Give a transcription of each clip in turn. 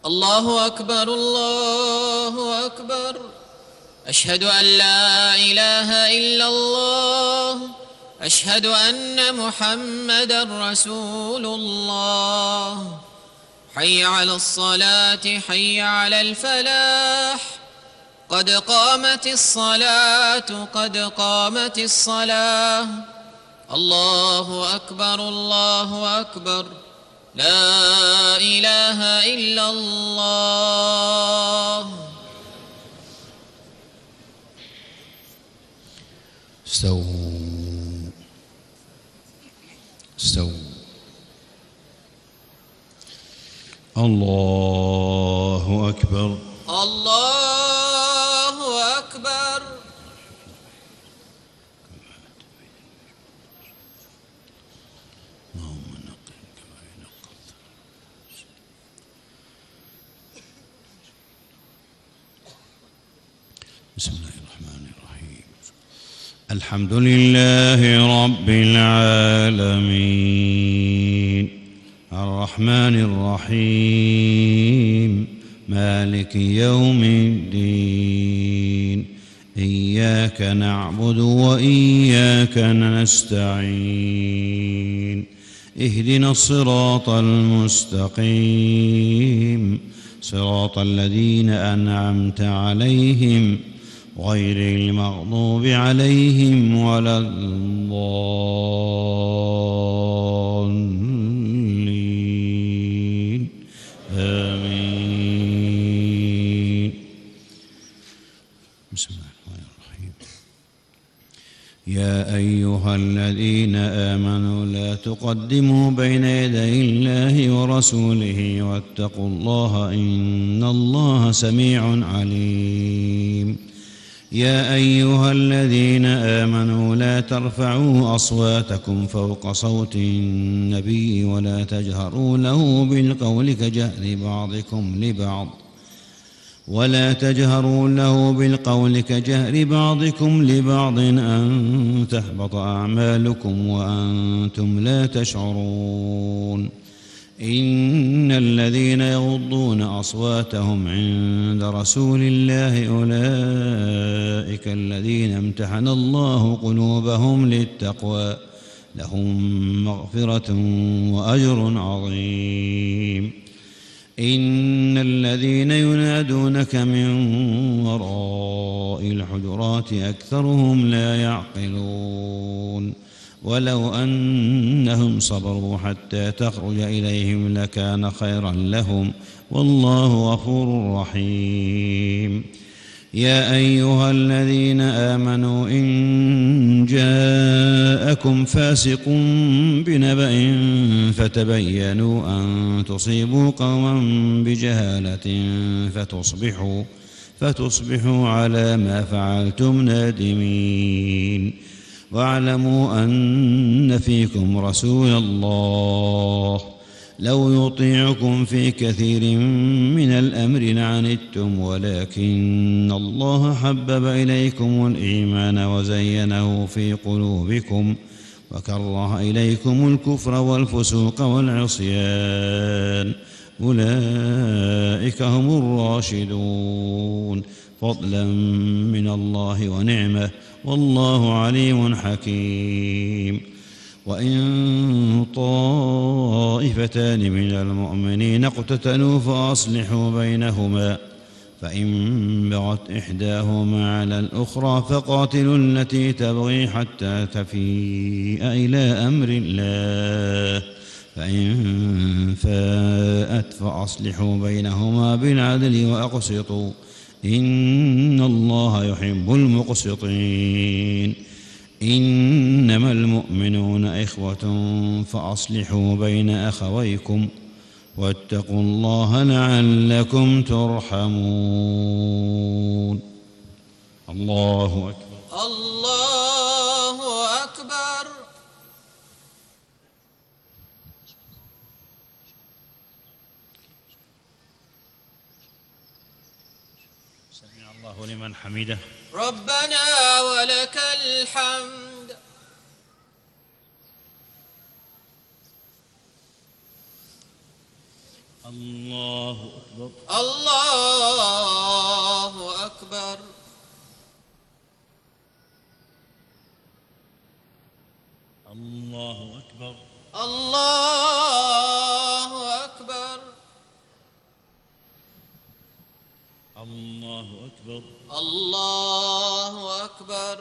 الله أكبر الله أكبر. أشهد أن لا إله إلا الله. أشهد أن محمدا رسول الله. حي على الصلاة حي على الفلاح. قد قامت الصلاة قد قامت الصلاة. الله أكبر الله أكبر. لا إله إلا الله. استووا استووا. الله أكبر الله أكبر. بسم الله الرحمن الرحيم. الحمد لله رب العالمين الرحمن الرحيم مالك يوم الدين. إياك نعبد وإياك نستعين. اهدنا الصراط المستقيم صراط الذين أنعمت عليهم غير المغضوب عليهم ولا الضالين. آمين. بسم الله الرحمن الرحيم. يا أيها الذين آمنوا لا تقدموا بين يدي الله ورسوله واتقوا الله إن الله سميع عليم. يا أيها الذين آمنوا لا ترفعوا أصواتكم فوق صوت النبي ولا تجهروا له بالقول كجهر بعضكم لبعض أن تحبط أعمالكم وأنتم لا تشعرون. إن الذين يغضون أصواتهم عند رسول الله أولئك الذين امتحن الله قلوبهم للتقوى لهم مغفرة وأجر عظيم. إن الذين ينادونك من وراء الحجرات أكثرهم لا يعقلون. ولو أنهم صبروا حتى تخرج إليهم لكان خيرا لهم والله غفور رحيم. يا أيها الذين آمنوا إن جاءكم فاسق بنبأ فتبينوا أن تصيبوا قوما بجهالة فتصبحوا على ما فعلتم نادمين. واعلموا أن فيكم رسول الله لو يطيعكم في كثير من الأمر لعنتم ولكن الله حبب إليكم الإيمان وزينه في قلوبكم وكره إليكم الكفر والفسوق والعصيان أولئك هم الراشدون فضلا من الله ونعمة والله عليم حكيم. وإن طائفتان من المؤمنين اقتتلوا فأصلحوا بينهما فإن بغت إحداهما على الأخرى فقاتلوا التي تبغي حتى تفيء إلى أمر الله فإن فاءت فأصلحوا بينهما بالعدل وأقسطوا إن الله يحب المقسطين. إنما المؤمنون إخوة فأصلحوا بين أخويكم واتقوا الله لعلكم ترحمون. الله أكبر الله أكبر. سمع الله لمن حمده. ربنا ولك الحمد. الله أكبر. الله أكبر. الله أكبر. الله أكبر. الله أكبر. الله أكبر.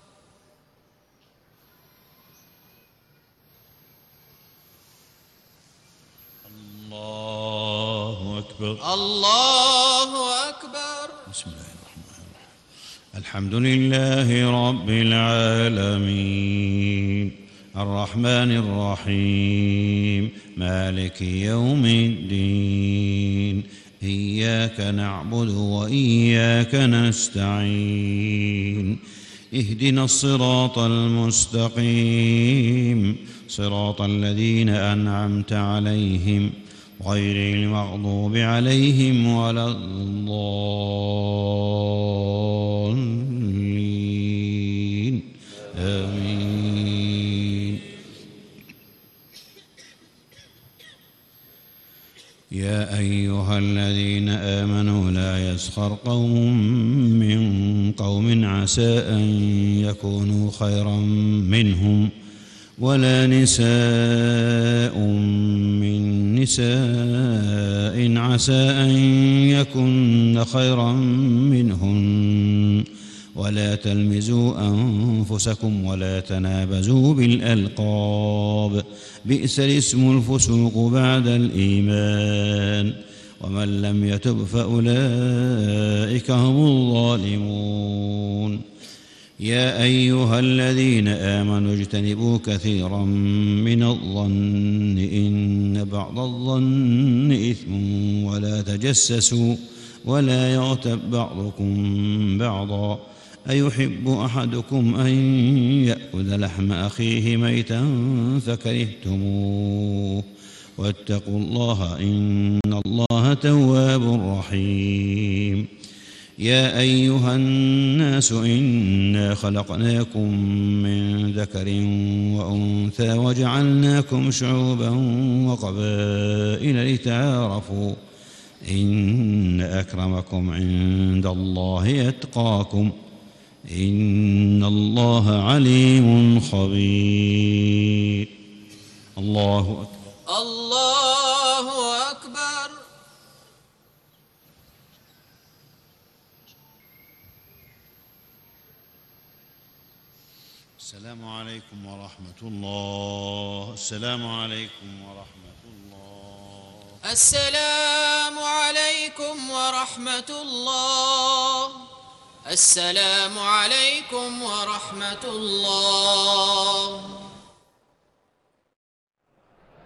الله أكبر. الله أكبر. بسم الله الرحمن الرحيم. الحمد لله رب العالمين الرحمن الرحيم مالك يوم الدين إياك نعبد وإياك نستعين اهدنا الصراط المستقيم صراط الذين أنعمت عليهم غير المغضوب عليهم ولا الضالين آمين. يا أيها الذين آمنوا لا يسخر قوم من قوم عسى أن يكونوا خيرا منهم ولا نساء من نساء عسى أن يكن خيرا منهن ولا تلمزوا أنفسكم ولا تنابزوا بالألقاب بئس الاسم الفسوق بعد الإيمان ومن لم يتب فأولئك هم الظالمون. يا أيها الذين آمنوا اجتنبوا كثيرا من الظن إن بعض الظن إثم ولا تجسسوا ولا يغتب بعضكم بعضا أيحب أحدكم أن يأكل لحم أخيه ميتا فكرهتموه واتقوا الله إن الله تواب رحيم. يا أيها الناس إنا خلقناكم من ذكر وأنثى وجعلناكم شعوبا وقبائل لتعارفوا إن أكرمكم عند الله أتقاكم إن الله عليم خبير. الله أكبر. الله أكبر. السلام عليكم ورحمة الله. السلام عليكم ورحمة الله. السلام عليكم ورحمة الله. السلام عليكم ورحمة الله.